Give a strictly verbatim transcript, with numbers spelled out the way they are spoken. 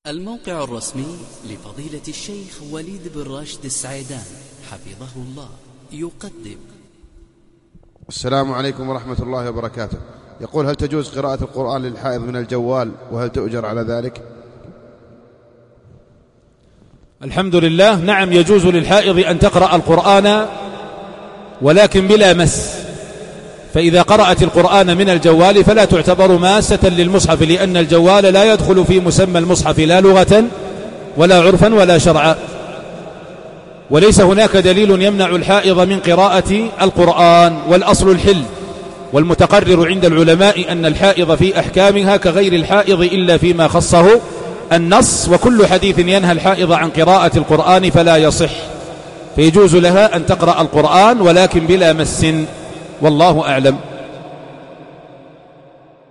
الموقع الرسمي لفضيلة الشيخ وليد بن راشد السعيدان حفظه الله يقدم. السلام عليكم ورحمة الله وبركاته. يقول: هل تجوز قراءة القرآن للحائض من الجوال، وهل تؤجر على ذلك؟ الحمد لله. نعم، يجوز للحائض أن تقرأ القرآن ولكن بلا مس، فإذا قرأت القرآن من الجوال فلا تعتبر ماسة للمصحف، لأن الجوال لا يدخل في مسمى المصحف لا لغة ولا عرفا ولا شرعا، وليس هناك دليل يمنع الحائض من قراءة القرآن، والأصل الحل، والمتقرر عند العلماء أن الحائض في أحكامها كغير الحائض إلا فيما خصه النص، وكل حديث ينهى الحائض عن قراءة القرآن فلا يصح، فيجوز لها أن تقرأ القرآن ولكن بلا مس، والله أعلم.